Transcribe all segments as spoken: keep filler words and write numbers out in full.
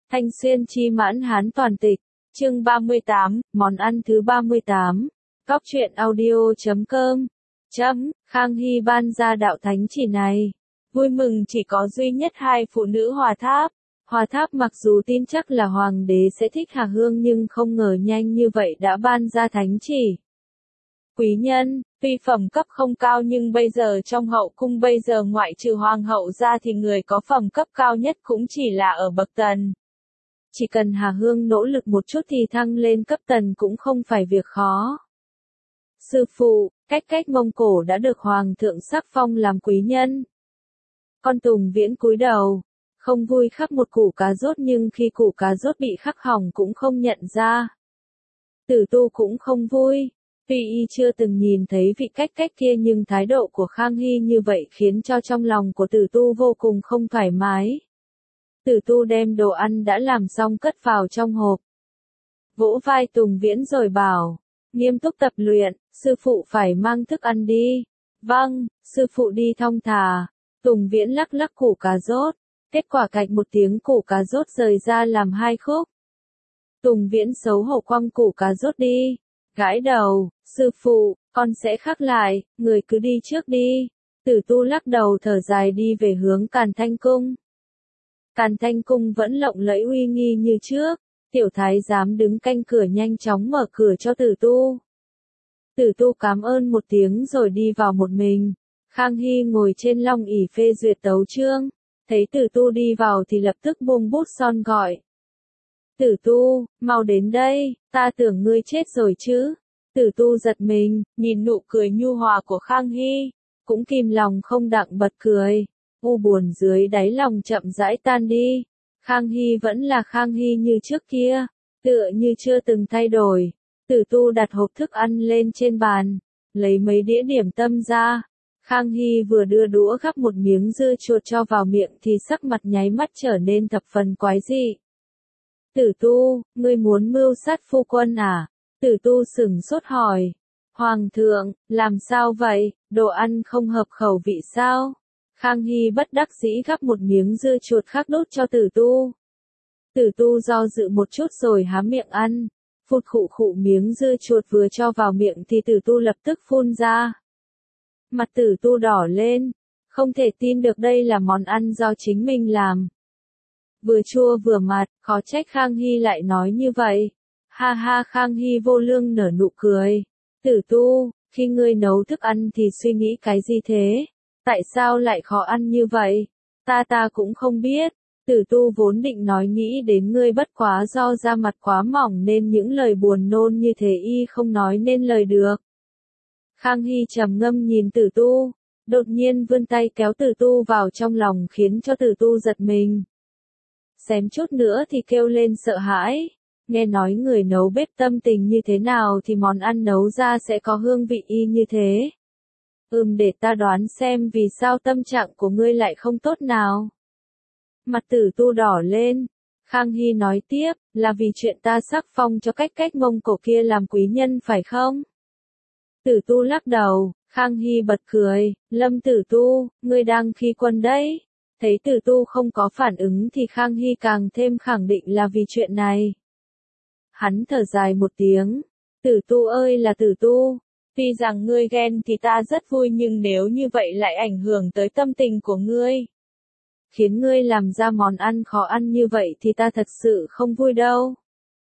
Thanh Xuyên chi mãn hán toàn tịch, chương ba mươi tám, món ăn thứ ba mươi tám. Góc truyện audio chấm com. Chấm, Khang Hy ban ra đạo thánh chỉ này. Vui mừng chỉ có duy nhất hai phụ nữ Hòa Tháp. Hòa Tháp mặc dù tin chắc là hoàng đế sẽ thích Hà Hương nhưng không ngờ nhanh như vậy đã ban ra thánh chỉ. Quý nhân, tuy phẩm cấp không cao nhưng bây giờ trong hậu cung bây giờ ngoại trừ hoàng hậu ra thì người có phẩm cấp cao nhất cũng chỉ là ở bậc tần. Chỉ cần Hà Hương nỗ lực một chút thì thăng lên cấp tần cũng không phải việc khó. Sư phụ, cách cách Mông Cổ đã được hoàng thượng sắc phong làm quý nhân. Con Tùng Viễn cúi đầu, không vui khắc một củ cà rốt nhưng khi củ cà rốt bị khắc hỏng cũng không nhận ra. Tử Tu cũng không vui. Tuy y chưa từng nhìn thấy vị cách cách kia nhưng thái độ của Khang Hy như vậy khiến cho trong lòng của Tử Tu vô cùng không thoải mái. Tử Tu đem đồ ăn đã làm xong cất vào trong hộp. Vỗ vai Tùng Viễn rồi bảo, nghiêm túc tập luyện, sư phụ phải mang thức ăn đi. Vâng, sư phụ đi thong thả. Tùng Viễn lắc lắc củ cà rốt, kết quả cạch một tiếng củ cà rốt rời ra làm hai khúc. Tùng Viễn xấu hổ quăng củ cà rốt đi. Gãi đầu, sư phụ, con sẽ khắc lại, người cứ đi trước đi. Tử Tu lắc đầu thở dài đi về hướng Càn Thanh Cung. Càn Thanh Cung vẫn lộng lẫy uy nghi như trước, tiểu thái giám đứng canh cửa nhanh chóng mở cửa cho Tử Tu. Tử Tu cảm ơn một tiếng rồi đi vào một mình. Khang Hy ngồi trên long ỷ phê duyệt tấu chương, thấy Tử Tu đi vào thì lập tức buông bút son gọi. Tử Tu, mau đến đây, ta tưởng ngươi chết rồi chứ. Tử Tu giật mình, nhìn nụ cười nhu hòa của Khang Hy, cũng kìm lòng không đặng bật cười. U buồn dưới đáy lòng chậm rãi tan đi. Khang Hy vẫn là Khang Hy như trước kia, tựa như chưa từng thay đổi. Tử Tu đặt hộp thức ăn lên trên bàn, lấy mấy đĩa điểm tâm ra. Khang Hy vừa đưa đũa gắp một miếng dưa chuột cho vào miệng thì sắc mặt nháy mắt trở nên thập phần quái dị. Tử Tu, ngươi muốn mưu sát phu quân à? Tử Tu sửng sốt hỏi. Hoàng thượng, làm sao vậy, đồ ăn không hợp khẩu vị sao? Khang Hy bất đắc dĩ gắp một miếng dưa chuột khác đút cho Tử Tu. Tử Tu do dự một chút rồi há miệng ăn. Phụt khụ khụ miếng dưa chuột vừa cho vào miệng thì Tử Tu lập tức phun ra. Mặt Tử Tu đỏ lên, không thể tin được đây là món ăn do chính mình làm. Vừa chua vừa mạt, khó trách Khang Hy lại nói như vậy. Ha ha, Khang Hy vô lương nở nụ cười. Tử Tu, khi ngươi nấu thức ăn thì suy nghĩ cái gì thế? Tại sao lại khó ăn như vậy? Ta ta cũng không biết. Tử Tu vốn định nói nghĩ đến ngươi bất quá do da mặt quá mỏng nên những lời buồn nôn như thế y không nói nên lời được. Khang Hy trầm ngâm nhìn Tử Tu, đột nhiên vươn tay kéo Tử Tu vào trong lòng khiến cho Tử Tu giật mình. Xém chút nữa thì kêu lên sợ hãi, nghe nói người nấu bếp tâm tình như thế nào thì món ăn nấu ra sẽ có hương vị y như thế. Ừm, để ta đoán xem vì sao tâm trạng của ngươi lại không tốt nào. Mặt Tử Tu đỏ lên, Khang Hy nói tiếp, là vì chuyện ta sắc phong cho cách cách Mông Cổ kia làm quý nhân phải không? Tử Tu lắc đầu, Khang Hy bật cười, Lâm Tử Tu, ngươi đang khi quân đấy. Thấy Tử Tu không có phản ứng thì Khang Hy càng thêm khẳng định là vì chuyện này. Hắn thở dài một tiếng, Tử Tu ơi là Tử Tu, tuy rằng ngươi ghen thì ta rất vui nhưng nếu như vậy lại ảnh hưởng tới tâm tình của ngươi, khiến ngươi làm ra món ăn khó ăn như vậy thì ta thật sự không vui đâu.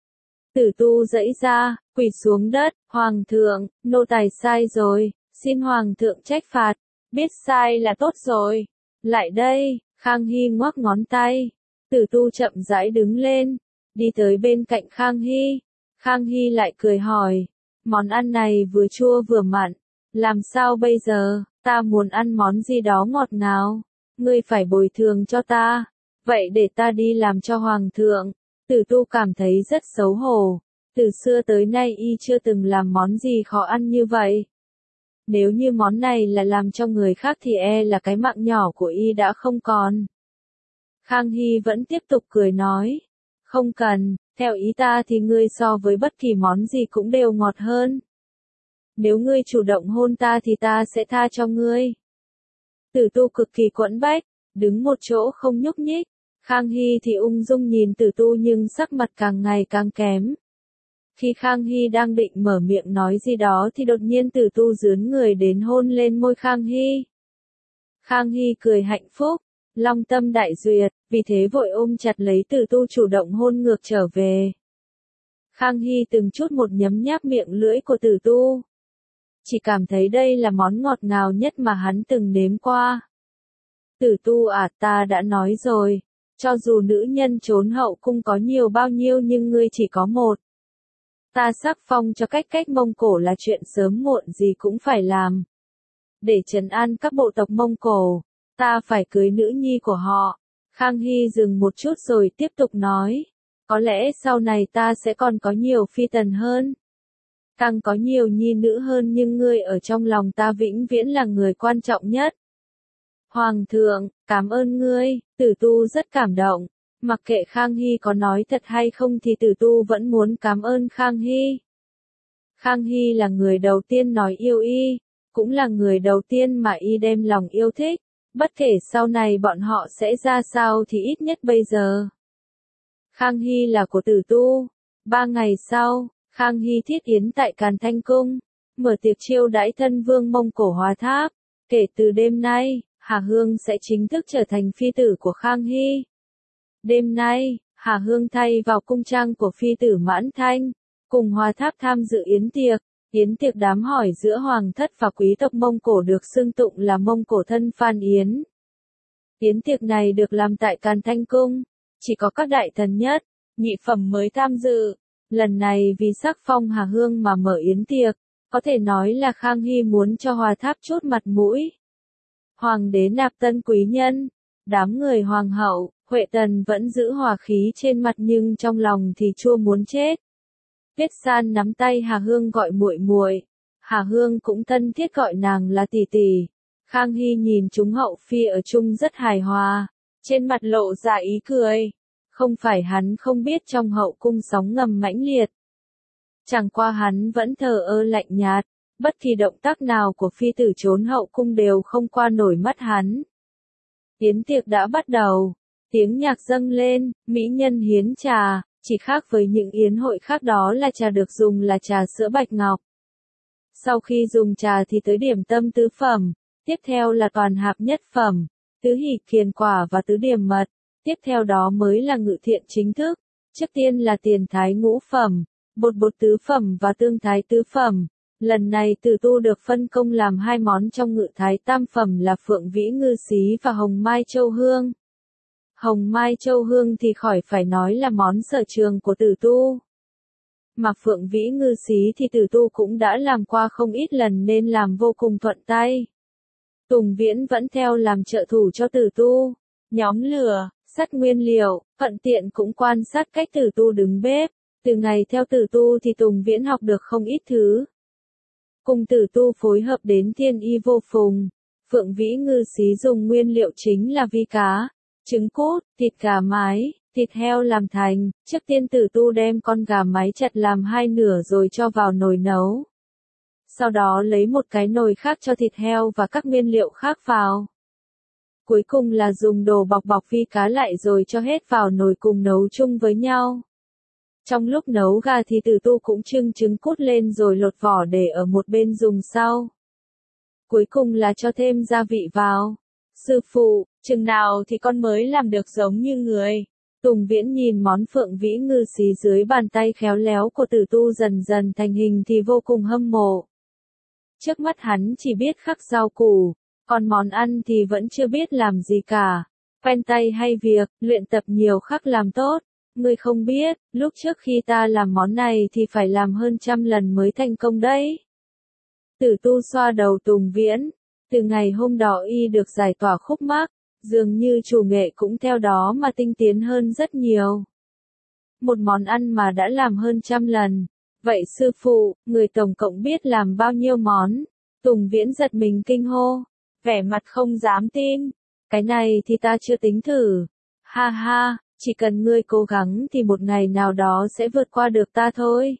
Tử Tu giãy ra, quỳ xuống đất, Hoàng thượng, nô tài sai rồi, xin Hoàng thượng trách phạt, biết sai là tốt rồi. Lại đây. Khang Hy ngoắc ngón tay. Tử Tu chậm rãi đứng lên, đi tới bên cạnh Khang Hy. Khang Hy lại cười hỏi, món ăn này vừa chua vừa mặn, làm sao bây giờ, ta muốn ăn món gì đó ngọt ngào, ngươi phải bồi thường cho ta, vậy để ta đi làm cho Hoàng thượng. Tử Tu cảm thấy rất xấu hổ, từ xưa tới nay y chưa từng làm món gì khó ăn như vậy. Nếu như món này là làm cho người khác thì e là cái mạng nhỏ của y đã không còn. Khang Hy vẫn tiếp tục cười nói, không cần, theo ý ta thì ngươi so với bất kỳ món gì cũng đều ngọt hơn. Nếu ngươi chủ động hôn ta thì ta sẽ tha cho ngươi. Tử Tu cực kỳ quẫn bách, đứng một chỗ không nhúc nhích. Khang Hy thì ung dung nhìn Tử Tu nhưng sắc mặt càng ngày càng kém. Khi Khang Hy đang định mở miệng nói gì đó thì đột nhiên Tử Tu dướn người đến hôn lên môi Khang Hy. Khang Hy cười hạnh phúc, long tâm đại duyệt, vì thế vội ôm chặt lấy Tử Tu chủ động hôn ngược trở về. Khang Hy từng chút một nhấm nháp miệng lưỡi của Tử Tu. Chỉ cảm thấy đây là món ngọt ngào nhất mà hắn từng nếm qua. Tử Tu à, ta đã nói rồi, cho dù nữ nhân trốn hậu cung có nhiều bao nhiêu nhưng ngươi chỉ có một. Ta sắc phong cho cách cách Mông Cổ là chuyện sớm muộn gì cũng phải làm. Để trấn an các bộ tộc Mông Cổ, ta phải cưới nữ nhi của họ. Khang Hy dừng một chút rồi tiếp tục nói. Có lẽ sau này ta sẽ còn có nhiều phi tần hơn. Càng có nhiều nhi nữ hơn nhưng ngươi ở trong lòng ta vĩnh viễn là người quan trọng nhất. Hoàng thượng, cảm ơn ngươi, Tử Tu rất cảm động. Mặc kệ Khang Hy có nói thật hay không thì Tử Tu vẫn muốn cảm ơn Khang Hy. Khang Hy là người đầu tiên nói yêu y, cũng là người đầu tiên mà y đem lòng yêu thích. Bất kể sau này bọn họ sẽ ra sao thì ít nhất bây giờ. Khang Hy là của Tử Tu. Ba ngày sau, Khang Hy thiết yến tại Càn Thanh Cung, mở tiệc chiêu đãi thân vương Mông Cổ Hóa Tháp. Kể từ đêm nay, Hà Hương sẽ chính thức trở thành phi tử của Khang Hy. Đêm nay, Hà Hương thay vào cung trang của phi tử Mãn Thanh, cùng Hóa Tháp tham dự yến tiệc. Yến tiệc đám hỏi giữa hoàng thất và quý tộc Mông Cổ được xưng tụng là Mông Cổ thân Phan Yến. Yến tiệc này được làm tại Càn Thanh Cung, chỉ có các đại thần nhất, nhị phẩm mới tham dự. Lần này vì sắc phong Hà Hương mà mở yến tiệc, có thể nói là Khang Hy muốn cho Hóa Tháp chút mặt mũi. Hoàng đế nạp tân quý nhân, đám người hoàng hậu, Huệ Tần vẫn giữ hòa khí trên mặt nhưng trong lòng thì chua muốn chết. Tuyết San nắm tay Hà Hương gọi muội muội, Hà Hương cũng thân thiết gọi nàng là tỷ tỷ. Khang Hy nhìn chúng hậu phi ở chung rất hài hòa, trên mặt lộ ra ý cười. Không phải hắn không biết trong hậu cung sóng ngầm mãnh liệt. Chẳng qua hắn vẫn thờ ơ lạnh nhạt, bất kỳ động tác nào của phi tử trốn hậu cung đều không qua nổi mắt hắn. Yến tiệc đã bắt đầu, tiếng nhạc dâng lên, mỹ nhân hiến trà, chỉ khác với những yến hội khác đó là trà được dùng là trà sữa bạch ngọc. Sau khi dùng trà thì tới điểm tâm tứ phẩm, tiếp theo là toàn hạp nhất phẩm, tứ hỷ kiền quả và tứ điểm mật. Tiếp theo đó mới là ngự thiện chính thức, trước tiên là tiền thái ngũ phẩm, bột bột tứ phẩm và tương thái tứ phẩm. Lần này Tử Tu được phân công làm hai món trong ngự thái tam phẩm là Phượng Vĩ Ngư Xí và Hồng Mai Châu Hương. Hồng Mai Châu Hương thì khỏi phải nói là món sở trường của Tử Tu. Mà Phượng Vĩ Ngư Xí thì Tử Tu cũng đã làm qua không ít lần nên làm vô cùng thuận tay. Tùng Viễn vẫn theo làm trợ thủ cho Tử Tu, nhóm lửa, sắt nguyên liệu, thuận tiện cũng quan sát cách Tử Tu đứng bếp. Từ ngày theo Tử Tu thì Tùng Viễn học được không ít thứ. Cùng Tử Tu phối hợp đến thiên y vô phùng. Phượng Vĩ Ngư Xí dùng nguyên liệu chính là vi cá, trứng cút, thịt gà mái, thịt heo làm thành. Trước tiên Tử Tu đem con gà mái chặt làm hai nửa rồi cho vào nồi nấu. Sau đó lấy một cái nồi khác cho thịt heo và các nguyên liệu khác vào. Cuối cùng là dùng đồ bọc bọc vi cá lại rồi cho hết vào nồi cùng nấu chung với nhau. Trong lúc nấu gà thì Tử Tu cũng trưng trứng cút lên rồi lột vỏ để ở một bên dùng sau. Cuối cùng là cho thêm gia vị vào. Sư phụ, chừng nào thì con mới làm được giống như người. Tùng Viễn nhìn món Phượng Vĩ Ngư Xí dưới bàn tay khéo léo của Tử Tu dần dần thành hình thì vô cùng hâm mộ. Trước mắt hắn chỉ biết khắc rau củ, còn món ăn thì vẫn chưa biết làm gì cả. Quen tay hay việc, luyện tập nhiều khắc làm tốt. Ngươi không biết, lúc trước khi ta làm món này thì phải làm hơn trăm lần mới thành công đấy. Tử Tu xoa đầu Tùng Viễn. Từ ngày hôm đó y được giải tỏa khúc mắc, dường như chủ nghệ cũng theo đó mà tinh tiến hơn rất nhiều. Một món ăn mà đã làm hơn trăm lần. Vậy sư phụ, người tổng cộng biết làm bao nhiêu món? Tùng Viễn giật mình kinh hô, vẻ mặt không dám tin. Cái này thì ta chưa tính thử. Ha ha, chỉ cần ngươi cố gắng thì một ngày nào đó sẽ vượt qua được ta thôi.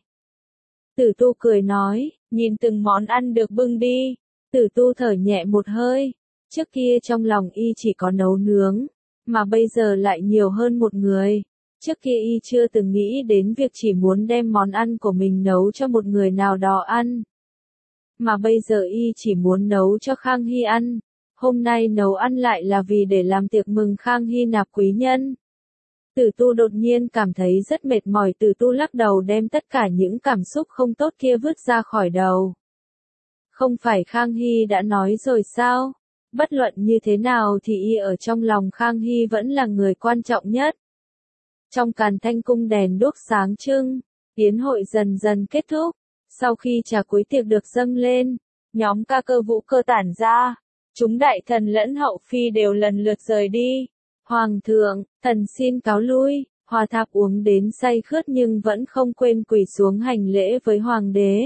Tử Tu cười nói, nhìn từng món ăn được bưng đi. Tử Tu thở nhẹ một hơi. Trước kia trong lòng y chỉ có nấu nướng, mà bây giờ lại nhiều hơn một người. Trước kia y chưa từng nghĩ đến việc chỉ muốn đem món ăn của mình nấu cho một người nào đó ăn. Mà bây giờ y chỉ muốn nấu cho Khang Hy ăn. Hôm nay nấu ăn lại là vì để làm tiệc mừng Khang Hy nạp quý nhân. Tử Tu đột nhiên cảm thấy rất mệt mỏi. Tử Tu lắc đầu đem tất cả những cảm xúc không tốt kia vứt ra khỏi đầu. Không phải Khang Hy đã nói rồi sao? Bất luận như thế nào thì y ở trong lòng Khang Hy vẫn là người quan trọng nhất. Trong Càn Thanh cung đèn đuốc sáng trưng, yến hội dần dần kết thúc. Sau khi trà cuối tiệc được dâng lên, nhóm ca cơ vũ cơ tản ra. Chúng đại thần lẫn hậu phi đều lần lượt rời đi. Hoàng thượng, thần xin cáo lui. Hòa Thạc uống đến say khướt nhưng vẫn không quên quỳ xuống hành lễ với hoàng đế.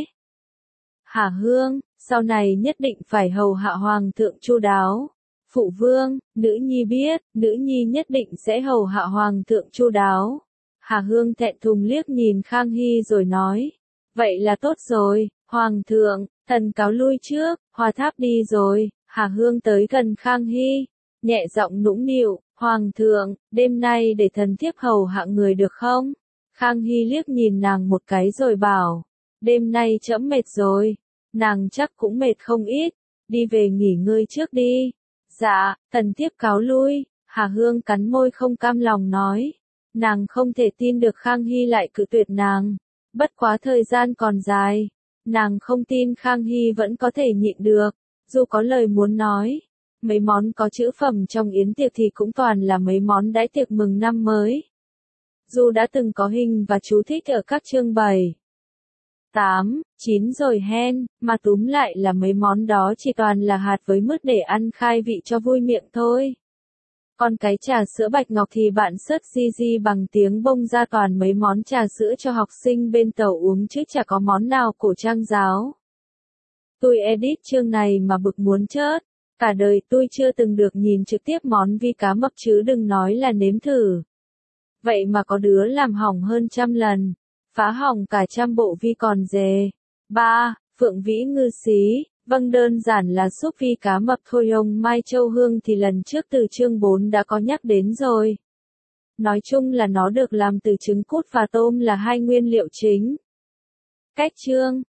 Hà Hương, sau này nhất định phải hầu hạ hoàng thượng chu đáo. Phụ vương, nữ nhi biết, nữ nhi nhất định sẽ hầu hạ hoàng thượng chu đáo. Hà Hương thẹn thùng liếc nhìn Khang Hy rồi nói. Vậy là tốt rồi, hoàng thượng, thần cáo lui trước. Hòa Tháp đi rồi. Hà Hương tới gần Khang Hy, nhẹ giọng nũng nịu, hoàng thượng, đêm nay để thần thiếp hầu hạ người được không? Khang Hy liếc nhìn nàng một cái rồi bảo, đêm nay trẫm mệt rồi, nàng chắc cũng mệt không ít, đi về nghỉ ngơi trước đi. Dạ, thần thiếp cáo lui. Hà Hương cắn môi không cam lòng nói, nàng không thể tin được Khang Hy lại cự tuyệt nàng, bất quá thời gian còn dài, nàng không tin Khang Hy vẫn có thể nhịn được. Dù có lời muốn nói, mấy món có chữ phẩm trong yến tiệc thì cũng toàn là mấy món đãi tiệc mừng năm mới. Dù đã từng có hình và chú thích ở các chương bảy, tám, chín rồi hen, mà túm lại là mấy món đó chỉ toàn là hạt với mứt để ăn khai vị cho vui miệng thôi. Còn cái trà sữa bạch ngọc thì bạn search di di bằng tiếng bông ra toàn mấy món trà sữa cho học sinh bên tàu uống chứ chả có món nào cổ trang giáo. Tôi edit chương này mà bực muốn chết. Cả đời tôi chưa từng được nhìn trực tiếp món vi cá mập chứ đừng nói là nếm thử. Vậy mà có đứa làm hỏng hơn trăm lần. Phá hỏng cả trăm bộ vi còn dè. ba. Phượng Vĩ ngư xí. Vâng, đơn giản là súp vi cá mập thôi. Ông Mai Châu Hương thì lần trước từ chương bốn đã có nhắc đến rồi. Nói chung là nó được làm từ trứng cút và tôm là hai nguyên liệu chính. Cách chương.